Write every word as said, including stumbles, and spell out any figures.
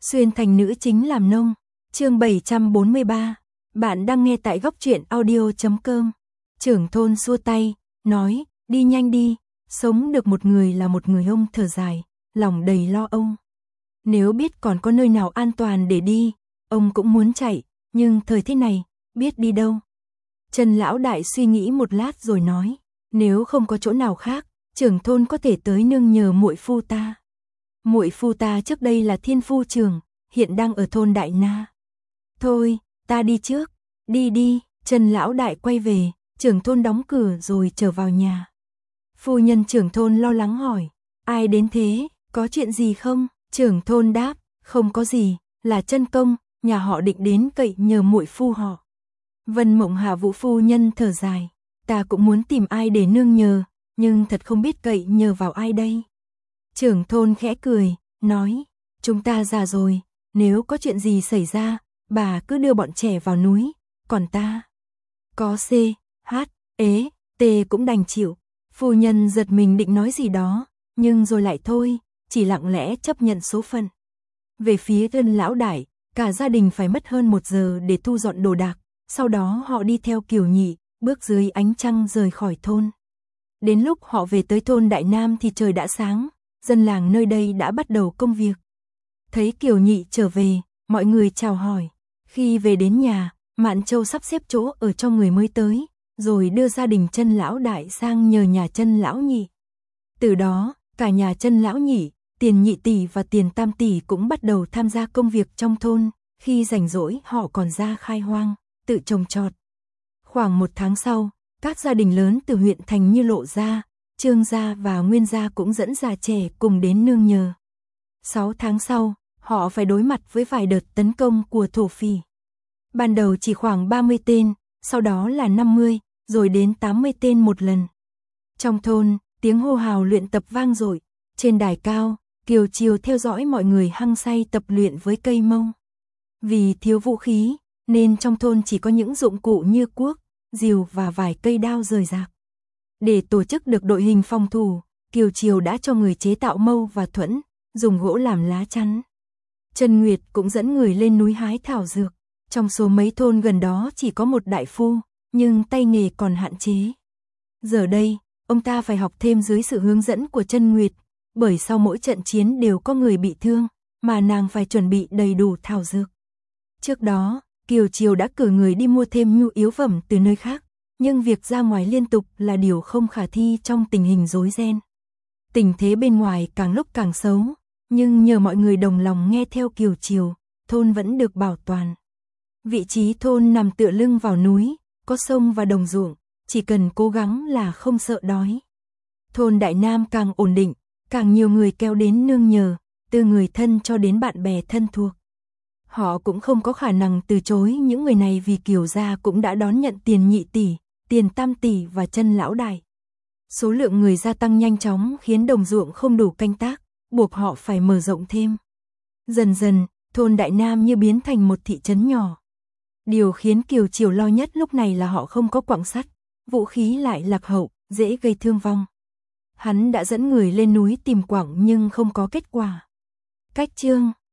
Xuyên thành nữ chính làm nông. Chương bảy trăm bốn mươi ba. Bạn đang nghe tại góc truyện audio chấm com. Trưởng thôn xua tay, nói, đi nhanh đi, sống được một người là một người. Ông thở dài, lòng đầy lo âu. Nếu biết còn có nơi nào an toàn để đi, ông cũng muốn chạy, nhưng thời thế này, biết đi đâu. Trần lão đại suy nghĩ một lát rồi nói, nếu không có chỗ nào khác, trưởng thôn có thể tới nương nhờ muội phu ta. Muội phu ta trước đây là thiên phu trưởng, hiện đang ở thôn Đại Na. Thôi, ta đi trước. Đi đi. Trần lão đại quay về, trưởng thôn đóng cửa rồi trở vào nhà. Phu nhân trưởng thôn lo lắng hỏi, ai đến thế, có chuyện gì không? Trưởng thôn đáp, không có gì, là Trân công, nhà họ định đến cậy nhờ muội phu họ. Vân Mộng Hà Vũ phu nhân thở dài, ta cũng muốn tìm ai để nương nhờ, nhưng thật không biết cậy nhờ vào ai đây. Trưởng thôn khẽ cười, nói, chúng ta già rồi, nếu có chuyện gì xảy ra, bà cứ đưa bọn trẻ vào núi, còn ta có C, H, ế, T cũng đành chịu. Phu nhân giật mình định nói gì đó, nhưng rồi lại thôi, chỉ lặng lẽ chấp nhận số phận. Về phía Trần lão đại, cả gia đình phải mất hơn một giờ để thu dọn đồ đạc, sau đó họ đi theo Kiều Nhị, bước dưới ánh trăng rời khỏi thôn. Đến lúc họ về tới thôn Đại Nam thì trời đã sáng, dân làng nơi đây đã bắt đầu công việc. Thấy Kiều Nhị trở về, mọi người chào hỏi. Khi về đến nhà, Mạn Châu sắp xếp chỗ ở cho người mới tới, rồi đưa gia đình Trân lão đại sang nhờ nhà Trân lão nhị. Từ đó, cả nhà Trân lão nhị, Tiền nhị tỷ và Tiền tam tỷ cũng bắt đầu tham gia công việc trong thôn, khi rảnh rỗi họ còn ra khai hoang, tự trồng trọt. Khoảng một tháng sau, các gia đình lớn từ huyện thành như Lộ gia, Trương gia và Nguyên gia cũng dẫn già trẻ cùng đến nương nhờ. Sáu tháng sau, họ phải đối mặt với vài đợt tấn công của thổ phỉ. Ban đầu chỉ khoảng ba mươi tên, sau đó là năm mươi, rồi đến tám mươi tên một lần. Trong thôn, tiếng hô hào luyện tập vang dội. Trên đài cao, Kiều Chiều theo dõi mọi người hăng say tập luyện với cây mâu. Vì thiếu vũ khí, nên trong thôn chỉ có những dụng cụ như cuốc, rìu và vài cây đao rời rạc. Để tổ chức được đội hình phòng thủ, Kiều Chiều đã cho người chế tạo mâu và thuẫn, dùng gỗ làm lá chắn. Trần Nguyệt cũng dẫn người lên núi hái thảo dược. Trong số mấy thôn gần đó chỉ có một đại phu, nhưng tay nghề còn hạn chế. Giờ đây, ông ta phải học thêm dưới sự hướng dẫn của Trân Nguyệt, bởi sau mỗi trận chiến đều có người bị thương, mà nàng phải chuẩn bị đầy đủ thảo dược. Trước đó, Kiều Chiều đã cử người đi mua thêm nhu yếu phẩm từ nơi khác, nhưng việc ra ngoài liên tục là điều không khả thi trong tình hình rối ren. Tình thế bên ngoài càng lúc càng xấu, nhưng nhờ mọi người đồng lòng nghe theo Kiều Chiều, thôn vẫn được bảo toàn. Vị trí thôn nằm tựa lưng vào núi, có sông và đồng ruộng, chỉ cần cố gắng là không sợ đói. Thôn Đại Nam càng ổn định, càng nhiều người kéo đến nương nhờ, từ người thân cho đến bạn bè thân thuộc. Họ cũng không có khả năng từ chối những người này vì Kiều gia cũng đã đón nhận Tiền nhị tỷ, Tiền tam tỷ và Trân lão đại. Số lượng người gia tăng nhanh chóng khiến đồng ruộng không đủ canh tác, buộc họ phải mở rộng thêm. Dần dần, thôn Đại Nam như biến thành một thị trấn nhỏ. Điều khiến Kiều Chiều lo nhất lúc này là họ không có quặng sắt, vũ khí lại lạc hậu, dễ gây thương vong. Hắn đã dẫn người lên núi tìm quặng nhưng không có kết quả. Cách chương